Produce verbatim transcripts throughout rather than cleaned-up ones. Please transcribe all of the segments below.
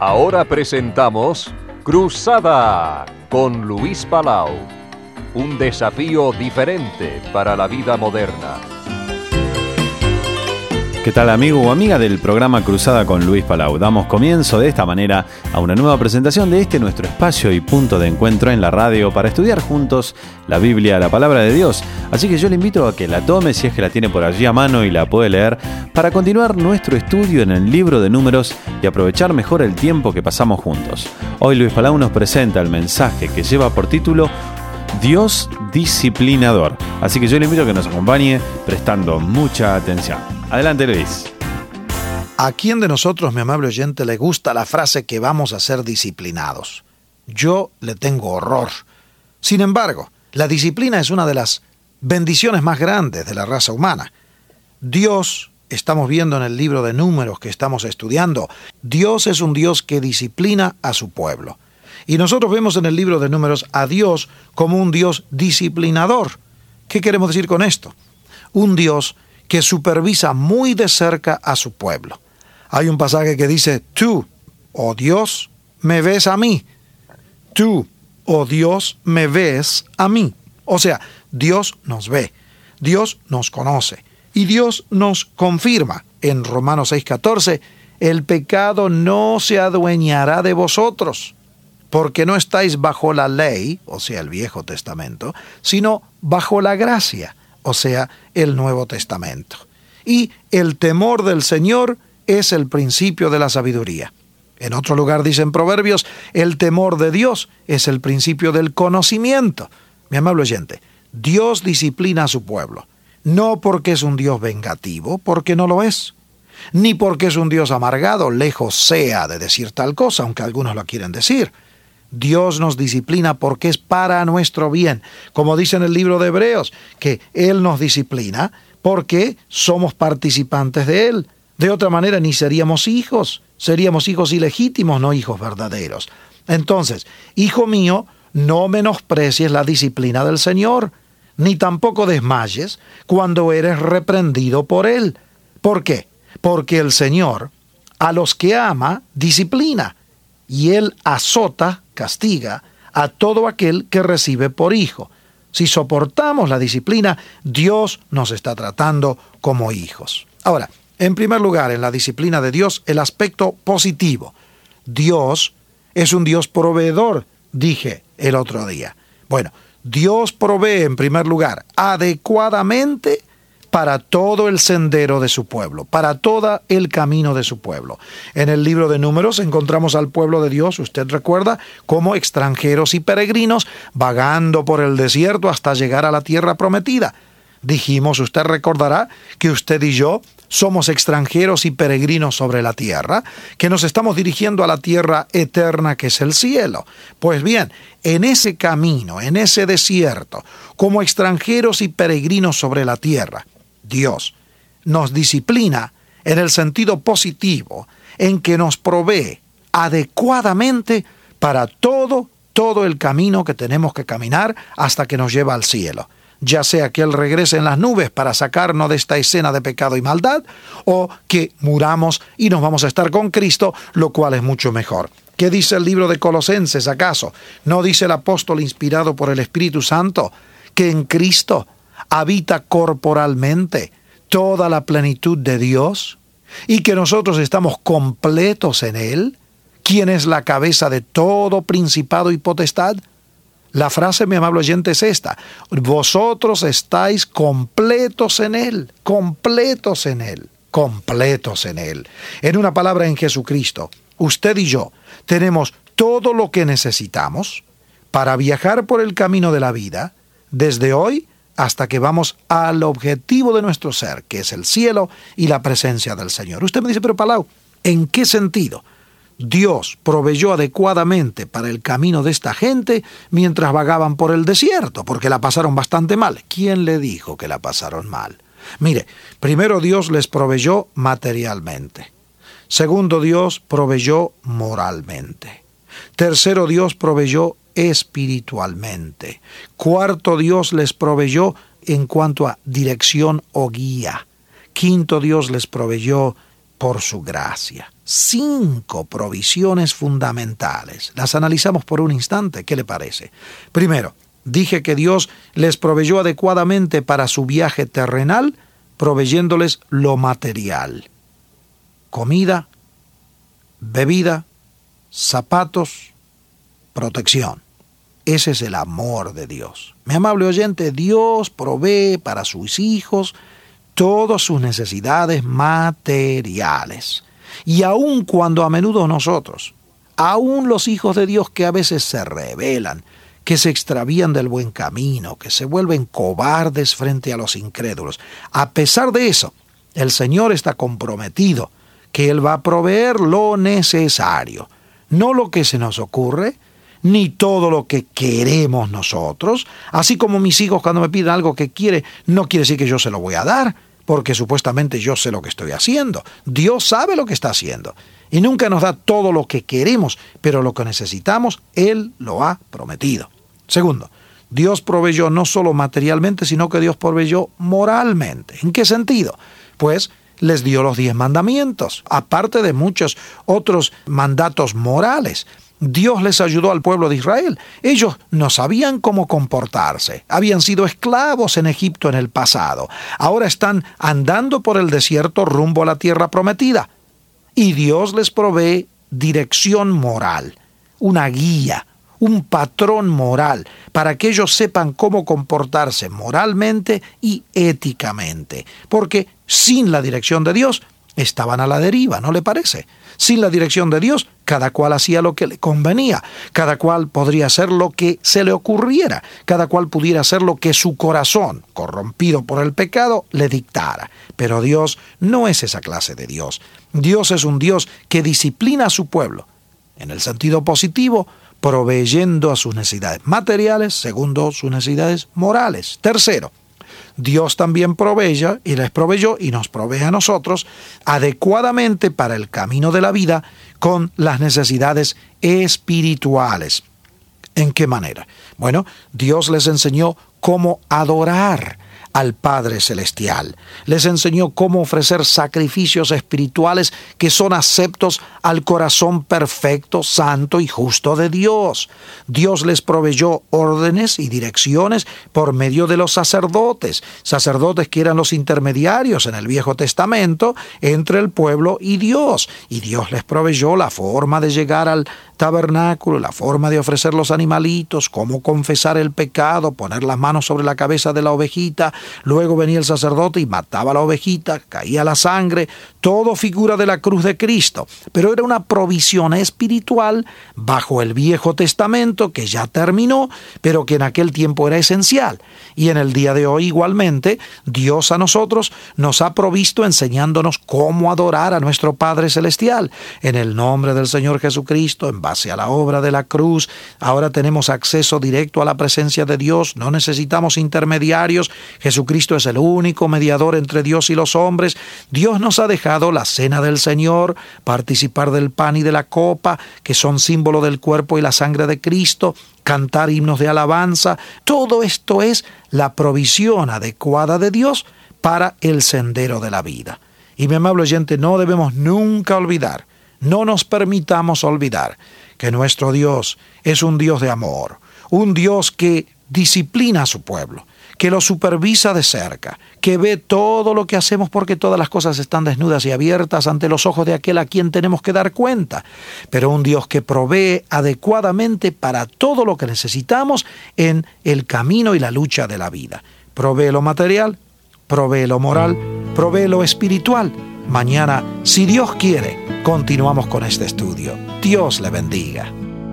Ahora presentamos Cruzada con Luis Palau. Un desafío diferente para la vida moderna. ¿Qué tal, amigo o amiga del programa Cruzada con Luis Palau? Damos comienzo de esta manera a una nueva presentación de este nuestro espacio y punto de encuentro en la radio para estudiar juntos la Biblia, la palabra de Dios. Así que yo le invito a que la tome si es que la tiene por allí a mano y la puede leer para continuar nuestro estudio en el libro de Números y aprovechar mejor el tiempo que pasamos juntos. Hoy Luis Palau nos presenta el mensaje que lleva por título Dios disciplinador. Así que yo le invito a que nos acompañe prestando mucha atención. Adelante, Luis. ¿A quién de nosotros, mi amable oyente, le gusta la frase que vamos a ser disciplinados? Yo le tengo horror. Sin embargo, la disciplina es una de las bendiciones más grandes de la raza humana. Dios, estamos viendo en el libro de Números que estamos estudiando, Dios es un Dios que disciplina a su pueblo. Y nosotros vemos en el libro de Números a Dios como un Dios disciplinador. ¿Qué queremos decir con esto? Un Dios que supervisa muy de cerca a su pueblo. Hay un pasaje que dice, tú, oh Dios, me ves a mí. Tú, oh Dios, me ves a mí. O sea, Dios nos ve, Dios nos conoce y Dios nos confirma. En Romanos seis catorce, el pecado no se adueñará de vosotros, porque no estáis bajo la ley, o sea, el Viejo Testamento, sino bajo la gracia, o sea, el Nuevo Testamento. Y el temor del Señor es el principio de la sabiduría. En otro lugar dice en Proverbios, el temor de Dios es el principio del conocimiento. Mi amable oyente, Dios disciplina a su pueblo, no porque es un Dios vengativo, porque no lo es, ni porque es un Dios amargado, lejos sea de decir tal cosa, aunque algunos lo quieren decir. Dios nos disciplina porque es para nuestro bien. Como dice en el libro de Hebreos, que Él nos disciplina porque somos participantes de Él. De otra manera, ni seríamos hijos. Seríamos hijos ilegítimos, no hijos verdaderos. Entonces, hijo mío, no menosprecies la disciplina del Señor, ni tampoco desmayes cuando eres reprendido por Él. ¿Por qué? Porque el Señor, a los que ama, disciplina, y Él azota, castiga a todo aquel que recibe por hijo. Si soportamos la disciplina, Dios nos está tratando como hijos. Ahora, en primer lugar, en la disciplina de Dios, el aspecto positivo. Dios es un Dios proveedor, dije el otro día. Bueno, Dios provee en primer lugar adecuadamente para todo el sendero de su pueblo, para todo el camino de su pueblo. En el libro de Números encontramos al pueblo de Dios, usted recuerda, como extranjeros y peregrinos, vagando por el desierto hasta llegar a la tierra prometida. Dijimos, usted recordará, que usted y yo somos extranjeros y peregrinos sobre la tierra, que nos estamos dirigiendo a la tierra eterna que es el cielo. Pues bien, en ese camino, en ese desierto, como extranjeros y peregrinos sobre la tierra, Dios nos disciplina en el sentido positivo, en que nos provee adecuadamente para todo, todo el camino que tenemos que caminar hasta que nos lleva al cielo. Ya sea que Él regrese en las nubes para sacarnos de esta escena de pecado y maldad, o que muramos y nos vamos a estar con Cristo, lo cual es mucho mejor. ¿Qué dice el libro de Colosenses, acaso? ¿No dice el apóstol inspirado por el Espíritu Santo que en Cristo habita corporalmente toda la plenitud de Dios y que nosotros estamos completos en Él, quien es la cabeza de todo principado y potestad? La frase, mi amable oyente, es esta: vosotros estáis completos en Él, completos en Él, completos en Él. En una palabra, en Jesucristo, usted y yo tenemos todo lo que necesitamos para viajar por el camino de la vida, desde hoy hasta que vamos al objetivo de nuestro ser, que es el cielo y la presencia del Señor. Usted me dice, pero Palau, ¿en qué sentido Dios proveyó adecuadamente para el camino de esta gente mientras vagaban por el desierto? Porque la pasaron bastante mal. ¿Quién le dijo que la pasaron mal? Mire, primero Dios les proveyó materialmente. Segundo, Dios proveyó moralmente. Tercero, Dios proveyó espiritualmente. Cuarto, Dios les proveyó en cuanto a dirección o guía. Quinto, Dios les proveyó por su gracia. Cinco provisiones fundamentales. Las analizamos por un instante. ¿Qué le parece? Primero, dije que Dios les proveyó adecuadamente para su viaje terrenal, proveyéndoles lo material. Comida, bebida, zapatos, protección. Ese es el amor de Dios. Mi amable oyente, Dios provee para sus hijos todas sus necesidades materiales. Y aun cuando a menudo nosotros, aun los hijos de Dios que a veces se rebelan, que se extravían del buen camino, que se vuelven cobardes frente a los incrédulos, a pesar de eso, el Señor está comprometido que Él va a proveer lo necesario, no lo que se nos ocurre, ni todo lo que queremos nosotros. Así como mis hijos cuando me piden algo que quiere, no quiere decir que yo se lo voy a dar, porque supuestamente yo sé lo que estoy haciendo. Dios sabe lo que está haciendo y nunca nos da todo lo que queremos, pero lo que necesitamos, Él lo ha prometido. Segundo, Dios proveyó no solo materialmente, sino que Dios proveyó moralmente. ¿En qué sentido? Pues les dio los diez mandamientos, aparte de muchos otros mandatos morales. Dios les ayudó al pueblo de Israel. Ellos no sabían cómo comportarse. Habían sido esclavos en Egipto en el pasado. Ahora están andando por el desierto rumbo a la tierra prometida. Y Dios les provee dirección moral, una guía, un patrón moral, para que ellos sepan cómo comportarse moralmente y éticamente. Porque sin la dirección de Dios, estaban a la deriva, ¿no le parece? Sin la dirección de Dios, cada cual hacía lo que le convenía, cada cual podría hacer lo que se le ocurriera, cada cual pudiera hacer lo que su corazón, corrompido por el pecado, le dictara. Pero Dios no es esa clase de Dios. Dios es un Dios que disciplina a su pueblo, en el sentido positivo, proveyendo a sus necesidades materiales, segundo, sus necesidades morales. Tercero, Dios también provee y les proveyó y nos provee a nosotros adecuadamente para el camino de la vida con las necesidades espirituales. ¿En qué manera? Bueno, Dios les enseñó cómo adorar al Padre Celestial. Les enseñó cómo ofrecer sacrificios espirituales que son aceptos al corazón perfecto, santo y justo de Dios. Dios les proveyó órdenes y direcciones por medio de los sacerdotes, sacerdotes que eran los intermediarios en el Viejo Testamento entre el pueblo y Dios. Y Dios les proveyó la forma de llegar al tabernáculo, la forma de ofrecer los animalitos, cómo confesar el pecado, poner las manos sobre la cabeza de la ovejita. Luego venía el sacerdote y mataba a la ovejita, caía la sangre, todo figura de la cruz de Cristo. Pero era una provisión espiritual bajo el Viejo Testamento que ya terminó, pero que en aquel tiempo era esencial. Y en el día de hoy igualmente, Dios a nosotros nos ha provisto enseñándonos cómo adorar a nuestro Padre Celestial. En el nombre del Señor Jesucristo, en base a la obra de la cruz, ahora tenemos acceso directo a la presencia de Dios, no necesitamos intermediarios. Jesucristo es el único mediador entre Dios y los hombres. Dios nos ha dejado la cena del Señor, participar del pan y de la copa, que son símbolo del cuerpo y la sangre de Cristo, cantar himnos de alabanza. Todo esto es la provisión adecuada de Dios para el sendero de la vida. Y mi amable oyente, no debemos nunca olvidar, no nos permitamos olvidar que nuestro Dios es un Dios de amor, un Dios que disciplina a su pueblo, que lo supervisa de cerca, que ve todo lo que hacemos porque todas las cosas están desnudas y abiertas ante los ojos de aquel a quien tenemos que dar cuenta, pero un Dios que provee adecuadamente para todo lo que necesitamos en el camino y la lucha de la vida. Provee lo material, provee lo moral, provee lo espiritual. Mañana, si Dios quiere, continuamos con este estudio. Dios le bendiga.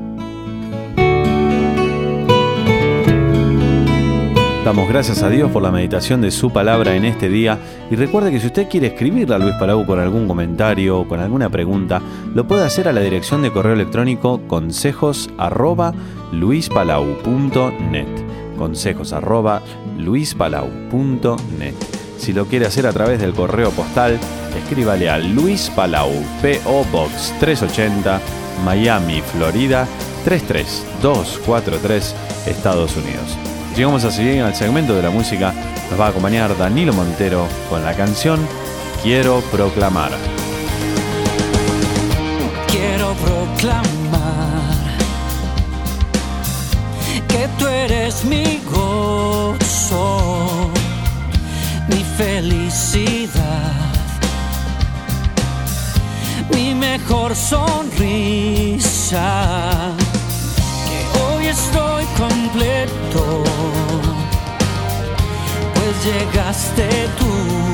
Damos gracias a Dios por la meditación de su palabra en este día y recuerde que si usted quiere escribirle a Luis Palau con algún comentario o con alguna pregunta, lo puede hacer a la dirección de correo electrónico consejos arroba luispalau punto net, consejos arroba luispalau punto net. Si lo quiere hacer a través del correo postal, escríbale a Luis Palau, P O Box trescientos ochenta, Miami, Florida tres tres dos cuatro tres, Estados Unidos. Llegamos a seguir al segmento de la música. Nos va a acompañar Danilo Montero con la canción Quiero Proclamar. proclamar que tú eres mi gozo, mi felicidad, mi mejor sonrisa, que hoy estoy completo, pues llegaste tú,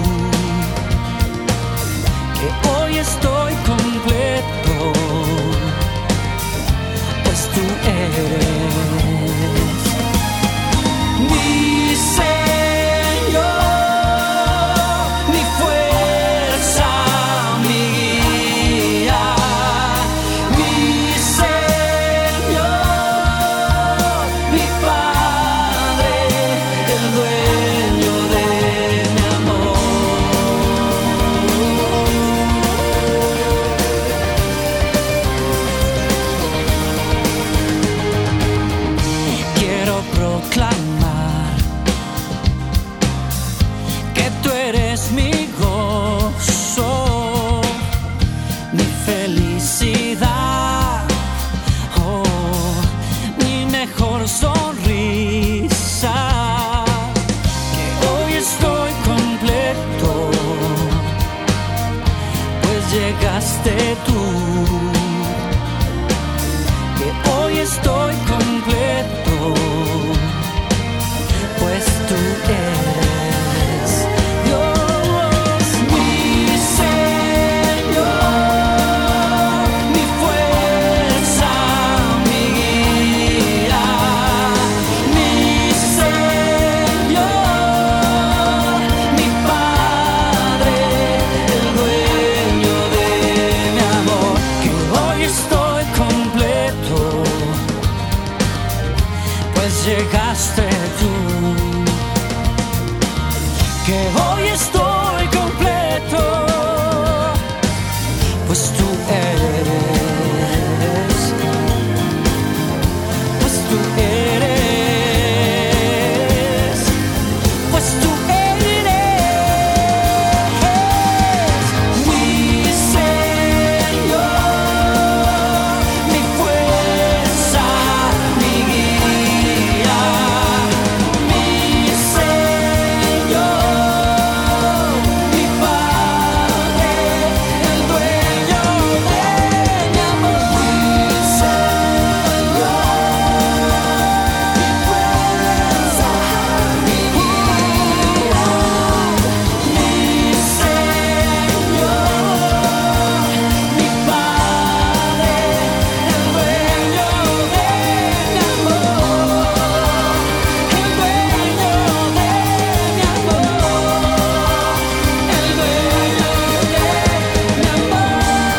que hoy estoy completo, pues tú eres mi Señor, mi fuerza, mi guía, mi Señor, mi Padre, el dueño de mi amor. Quiero proclamar que tú eres mi gozo, mi felicidad, oh, mi mejor sonrisa, que hoy estoy completo, pues llegaste tú, que hoy estoy completo, pues tú eres Dios, mi Señor, mi fuerza, mi guía, mi Señor, mi Padre, el dueño de mi amor, que hoy estoy completo, pues llegaste tú, que hoy estoy completo, pues tú eres, pues tú eres, pues tú eres mi Señor, mi fuerza, mi guía, mi Señor, mi Padre, el dueño de mi amor, mi Señor, mi fuerza, mi guía, mi Señor, mi Padre, el dueño de mi amor, el dueño de mi amor, el dueño de mi amor.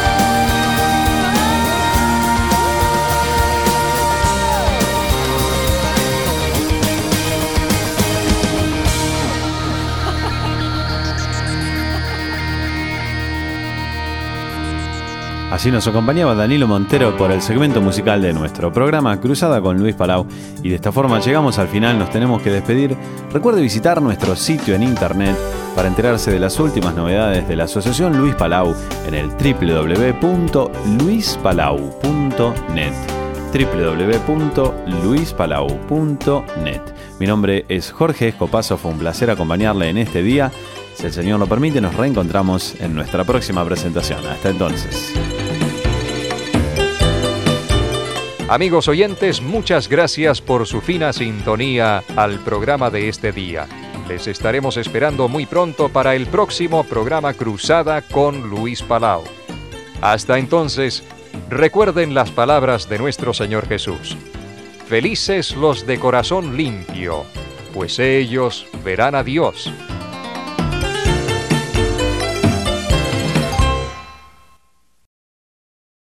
Así nos acompañaba Danilo Montero por el segmento musical de nuestro programa Cruzada con Luis Palau, y de esta forma llegamos al final, nos tenemos que despedir. Recuerde visitar nuestro sitio en internet para enterarse de las últimas novedades de la Asociación Luis Palau en el doble u doble u doble u punto luis palau punto net, doble u doble u doble u punto luis palau punto net. Mi nombre es Jorge Escopazo, fue un placer acompañarle en este día. Si el Señor lo permite, nos reencontramos en nuestra próxima presentación. Hasta entonces. Amigos oyentes, muchas gracias por su fina sintonía al programa de este día. Les estaremos esperando muy pronto para el próximo programa Cruzada con Luis Palau. Hasta entonces, recuerden las palabras de nuestro Señor Jesús. Felices los de corazón limpio, pues ellos verán a Dios.